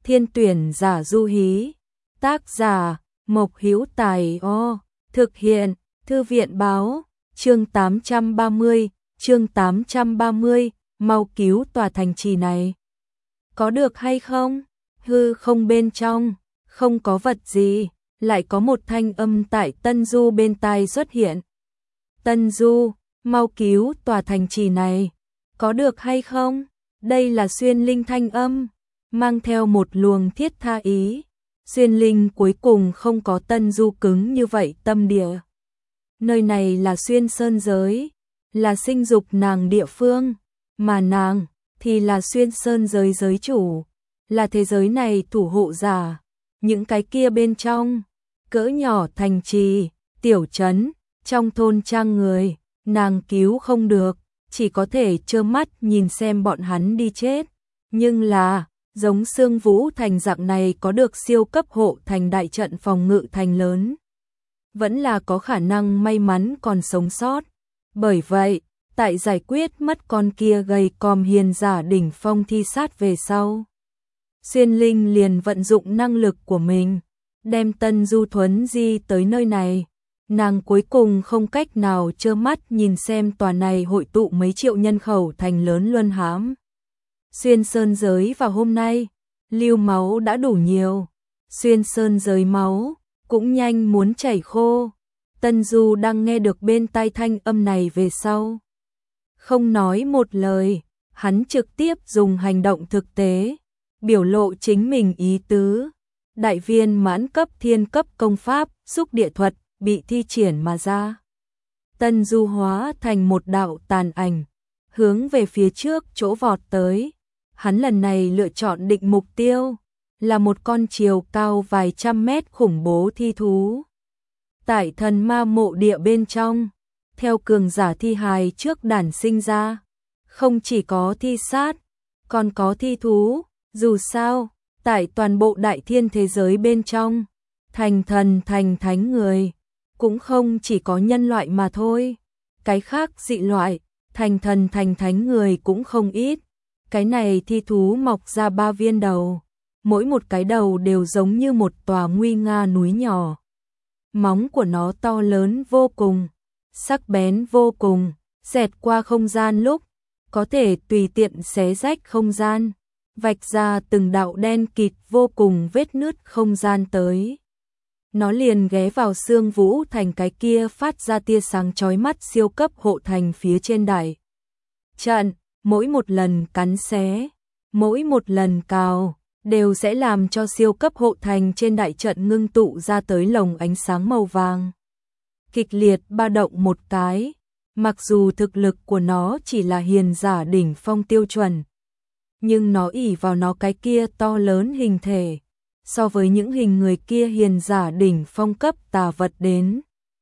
Thiên tuyển giả du hí. Tác giả Mộc Hữu Tài. Thực hiện Thư viện báo. Chương 830, mau cứu tòa thành trì này. Có được hay không? Hư không bên trong, không có vật gì, lại có một thanh âm tại Tân Du bên tai xuất hiện. Tân Du, mau cứu tòa thành trì này. Có được hay không? Đây là Xuyên Linh thanh âm, mang theo một luồng thiết tha ý. Xuyên Linh cuối cùng không có Tân Du cứng như vậy tâm địa. Nơi này là Xuyên Sơn giới, là sinh dục nàng địa phương, mà nàng thì là Xuyên Sơn giới giới chủ, là thế giới này thủ hộ giả. Những cái kia bên trong, cỡ nhỏ thành trì, tiểu trấn, trong thôn trang người, nàng cứu không được, chỉ có thể trơ mắt nhìn xem bọn hắn đi chết. Nhưng là, giống Sương Vũ thành dạng này có được siêu cấp hộ thành đại trận phòng ngự thành lớn, vẫn là có khả năng may mắn còn sống sót. Bởi vậy, tại giải quyết mất con kia gầy còm hiền giả đỉnh phong thi sát về sau, Xuyên Linh liền vận dụng năng lực của mình, đem Tân Du thuấn di tới nơi này. Nàng cuối cùng không cách nào trơ mắt nhìn xem tòa này hội tụ mấy triệu nhân khẩu thành lớn luân hãm Xuyên Sơn giới vào hôm nay, lưu máu đã đủ nhiều, Xuyên Sơn giới máu cũng nhanh muốn chảy khô. Tân Du đang nghe được bên tai thanh âm này về sau, không nói một lời, hắn trực tiếp dùng hành động thực tế biểu lộ chính mình ý tứ. Đại viên mãn cấp thiên cấp công pháp xúc địa thuật bị thi triển mà ra. Tân Du hóa thành một đạo tàn ảnh, hướng về phía trước chỗ vọt tới. Hắn lần này lựa chọn định mục tiêu là một con chiều cao vài trăm mét khủng bố thi thú. Tại thần ma mộ địa bên trong, theo cường giả thi hài trước đản sinh ra, không chỉ có thi sát, còn có thi thú. Dù sao, tại toàn bộ đại thiên thế giới bên trong, thành thần thành thánh người cũng không chỉ có nhân loại mà thôi. Cái khác dị loại, thành thần thành thánh người cũng không ít. Cái này thi thú mọc ra 3 viên đầu, mỗi một cái đầu đều giống như một tòa nguy nga núi nhỏ. Móng của nó to lớn vô cùng, sắc bén vô cùng, xẹt qua không gian lúc có thể tùy tiện xé rách không gian, vạch ra từng đạo đen kịt vô cùng vết nứt không gian tới. Nó liền ghé vào Sương Vũ thành cái kia phát ra tia sáng chói mắt siêu cấp hộ thành phía trên đại trận. Mỗi một lần cắn xé, mỗi một lần cào, đều sẽ làm cho siêu cấp hộ thành trên đại trận ngưng tụ ra tới lồng ánh sáng màu vàng. Kịch liệt ba động một cái, mặc dù thực lực của nó chỉ là hiền giả đỉnh phong tiêu chuẩn, nhưng nó ỷ vào nó cái kia to lớn hình thể, so với những hình người kia hiền giả đỉnh phong cấp tà vật đến.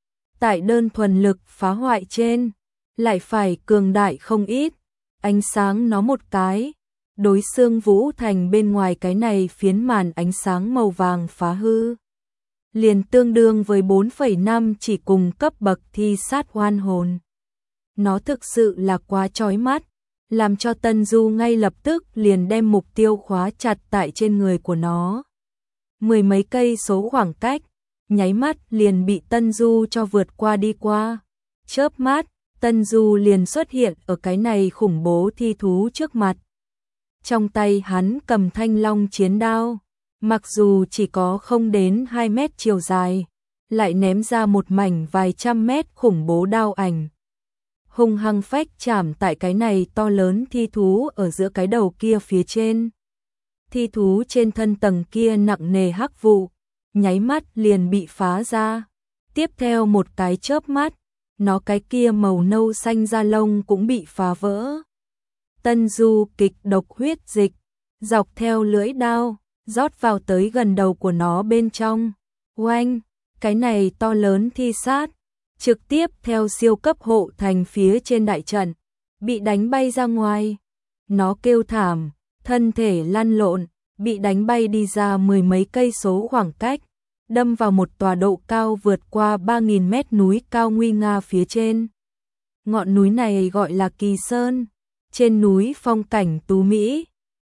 Tại đơn thuần lực phá hoại trên, lại phải cường đại không ít. Ánh sáng nó một cái, đối Sương Vũ thành bên ngoài cái này phiến màn ánh sáng màu vàng phá hư, liền tương đương với 4,5 chỉ cùng cấp bậc thi sát oan hồn. Nó thực sự là quá chói mắt, làm cho Tân Du ngay lập tức liền đem mục tiêu khóa chặt tại trên người của nó. 10 mấy cây số khoảng cách, nháy mắt liền bị Tân Du cho vượt qua đi qua. Chớp mắt, Tân Du liền xuất hiện ở cái này khủng bố thi thú trước mặt. Trong tay hắn cầm thanh long chiến đao, mặc dù chỉ có không đến 2 mét chiều dài, lại ném ra một mảnh vài trăm mét khủng bố đao ảnh. Hung hăng phách chạm tại cái này to lớn thi thú ở giữa cái đầu kia phía trên. Thi thú trên thân tầng kia nặng nề hắc vụ, nháy mắt liền bị phá ra. Tiếp theo một cái chớp mắt, nó cái kia màu nâu xanh da lông cũng bị phá vỡ. Tân Du kịch độc huyết dịch, dọc theo lưỡi đao, rót vào tới gần đầu của nó bên trong. Oanh, cái này to lớn thi sát, trực tiếp theo siêu cấp hộ thành phía trên đại trận, bị đánh bay ra ngoài. Nó kêu thảm, thân thể lăn lộn, bị đánh bay đi ra 10 mấy cây số khoảng cách, đâm vào một tòa độ cao vượt qua 3.000 mét núi cao nguy nga phía trên. Ngọn núi này gọi là Kỳ Sơn, trên núi phong cảnh tú mỹ,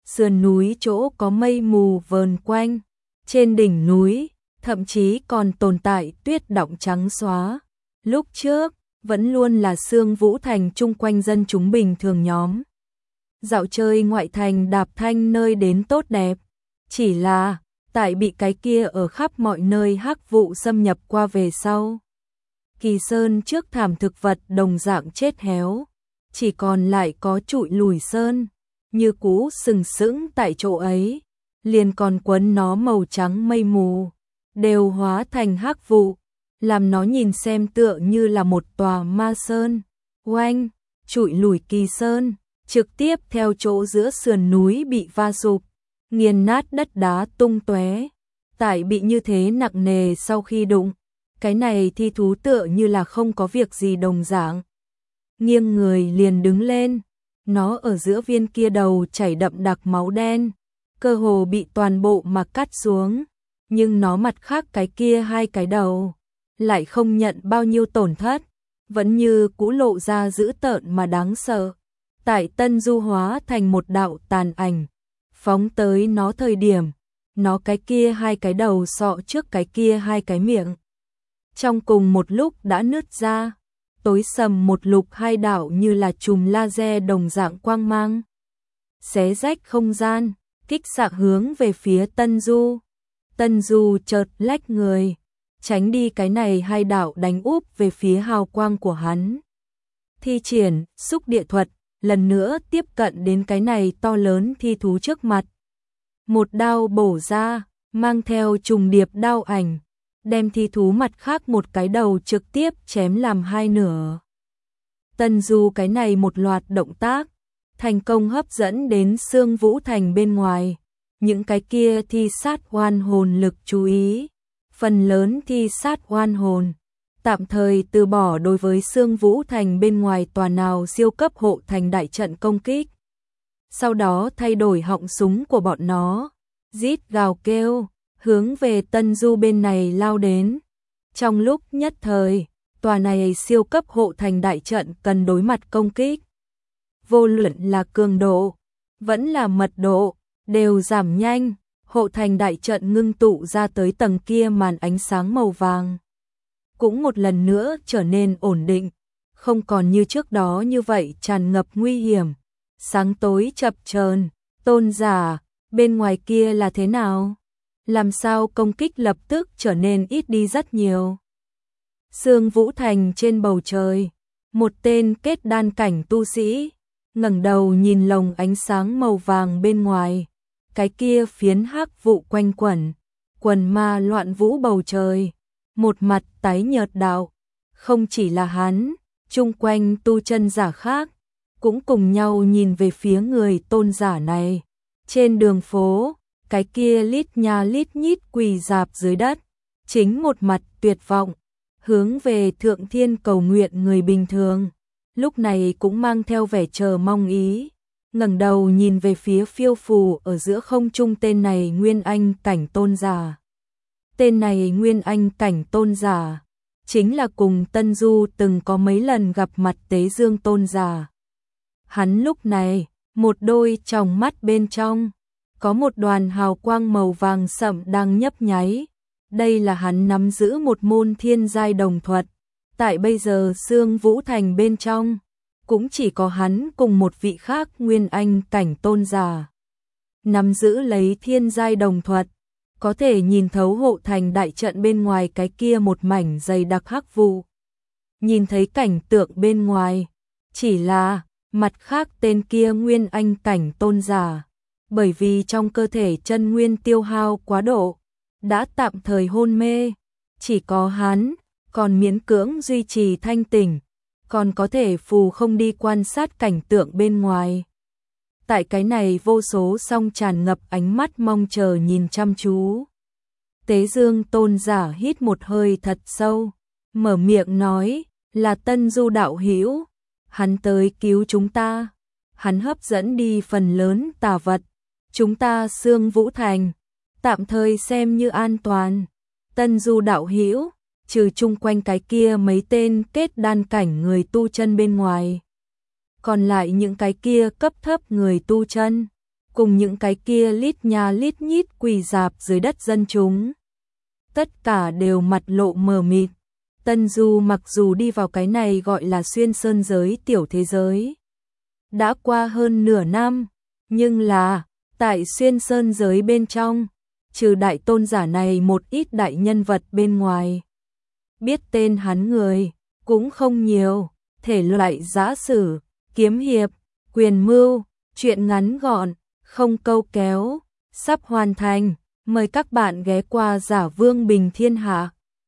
sườn núi chỗ có mây mù vờn quanh, trên đỉnh núi, thậm chí còn tồn tại tuyết đọng trắng xóa. Lúc trước, vẫn luôn là Sương Vũ Thành chung quanh dân chúng bình thường nhóm. Dạo chơi ngoại thành đạp thanh nơi đến tốt đẹp, chỉ là tại bị cái kia ở khắp mọi nơi hắc vụ xâm nhập qua về sau. Kỳ Sơn trước thảm thực vật đồng dạng chết héo, chỉ còn lại có trụi lùi sơn, như cũ sừng sững tại chỗ ấy, liền còn quấn nó màu trắng mây mù, đều hóa thành hắc vụ, làm nó nhìn xem tựa như là một tòa ma sơn. Oanh, trụi lùi Kỳ Sơn, trực tiếp theo chỗ giữa sườn núi bị va sụp, nghiền nát đất đá tung tóe. Tại bị như thế nặng nề sau khi đụng, cái này thi thú tựa như là không có việc gì đồng dạng. Nghiêng người liền đứng lên, nó ở giữa viên kia đầu chảy đậm đặc máu đen, cơ hồ bị toàn bộ mà cắt xuống, nhưng nó mặt khác cái kia hai cái đầu lại không nhận bao nhiêu tổn thất, vẫn như cũ lộ ra dữ tợn mà đáng sợ. Tại Tân Du hóa thành một đạo tàn ảnh, phóng tới nó thời điểm, nó cái kia hai cái đầu sọ trước cái kia hai cái miệng. Trong cùng một lúc đã nứt ra, tối sầm một lục hai đạo như là chùm laser đồng dạng quang mang. Xé rách không gian, kích xạ hướng về phía Tân Du. Tân Du chợt lách người, tránh đi cái này hai đạo đánh úp về phía hào quang của hắn. Thi triển xúc địa thuật, lần nữa tiếp cận đến cái này to lớn thi thú trước mặt. Một đao bổ ra, mang theo trùng điệp đao ảnh, đem thi thú mặt khác một cái đầu trực tiếp chém làm hai nửa. Tân Du cái này một loạt động tác, thành công hấp dẫn đến Sương Vũ Thành bên ngoài, những cái kia thi sát oan hồn lực chú ý. Phần lớn thi sát oan hồn tạm thời từ bỏ đối với Sương Vũ Thành bên ngoài tòa nào siêu cấp hộ thành đại trận công kích. Sau đó thay đổi họng súng của bọn nó, rít gào kêu, hướng về Tân Du bên này lao đến. Trong lúc nhất thời, tòa này siêu cấp hộ thành đại trận cần đối mặt công kích. Vô luận là cường độ, vẫn là mật độ, đều giảm nhanh. Hộ thành đại trận ngưng tụ ra tới tầng kia màn ánh sáng màu vàng, cũng một lần nữa trở nên ổn định, không còn như trước đó như vậy tràn ngập nguy hiểm, sáng tối chập chờn. Tôn giả, bên ngoài kia là thế nào? Làm sao công kích lập tức trở nên ít đi rất nhiều? Sương Vũ Thành trên bầu trời, một tên kết đan cảnh tu sĩ ngẩng đầu nhìn lồng ánh sáng màu vàng bên ngoài. Cái kia phiến hắc vụ quanh quẩn, quần ma loạn vũ bầu trời, một mặt tái nhợt đạo. Không chỉ là hắn, chung quanh tu chân giả khác cũng cùng nhau nhìn về phía người tôn giả này. Trên đường phố, cái kia lít nha lít nhít quỳ rạp dưới đất, chính một mặt tuyệt vọng, hướng về thượng thiên cầu nguyện người bình thường, lúc này cũng mang theo vẻ chờ mong ý. Ngẩng đầu nhìn về phía phiêu phù ở giữa không trung tên này Nguyên Anh cảnh tôn giả. Tên này Nguyên Anh cảnh tôn giả chính là cùng Tân Du từng có mấy lần gặp mặt Tế Dương tôn giả. Hắn lúc này, một đôi tròng mắt bên trong có một đoàn hào quang màu vàng sẫm đang nhấp nháy. Đây là hắn nắm giữ một môn thiên giai đồng thuật. Tại bây giờ Sương Vũ Thành bên trong, cũng chỉ có hắn cùng một vị khác Nguyên Anh cảnh tôn giả nắm giữ lấy thiên giai đồng thuật, có thể nhìn thấu hộ thành đại trận bên ngoài cái kia một mảnh dày đặc hắc vụ. Nhìn thấy cảnh tượng bên ngoài, chỉ là mặt khác tên kia Nguyên Anh cảnh tôn giả, bởi vì trong cơ thể chân nguyên tiêu hao quá độ, đã tạm thời hôn mê, chỉ có hắn còn miễn cưỡng duy trì thanh tỉnh, còn có thể phù không đi quan sát cảnh tượng bên ngoài. Tại cái này vô số song tràn ngập ánh mắt mong chờ nhìn chăm chú. Tế Dương tôn giả hít một hơi thật sâu, mở miệng nói, là Tân Du đạo hữu, hắn tới cứu chúng ta, hắn hấp dẫn đi phần lớn tà vật, chúng ta Sương Vũ Thành tạm thời xem như an toàn. Tân Du đạo hữu, trừ chung quanh cái kia mấy tên kết đan cảnh người tu chân bên ngoài, còn lại những cái kia cấp thấp người tu chân, cùng những cái kia lít nha lít nhít quỳ rạp dưới đất dân chúng. Tất cả đều mặt lộ mờ mịt. Tân Du mặc dù đi vào cái này gọi là xuyên sơn giới tiểu thế giới đã qua hơn nửa năm, nhưng là tại xuyên sơn giới bên trong, trừ đại tôn giả này một ít đại nhân vật bên ngoài, biết tên hắn người cũng không nhiều. Thể loại giã sử, kiếm hiệp, quyền mưu, truyện ngắn gọn, không câu kéo, sắp hoàn thành. Mời các bạn ghé qua Giả Vương Bình Thiên Hạ.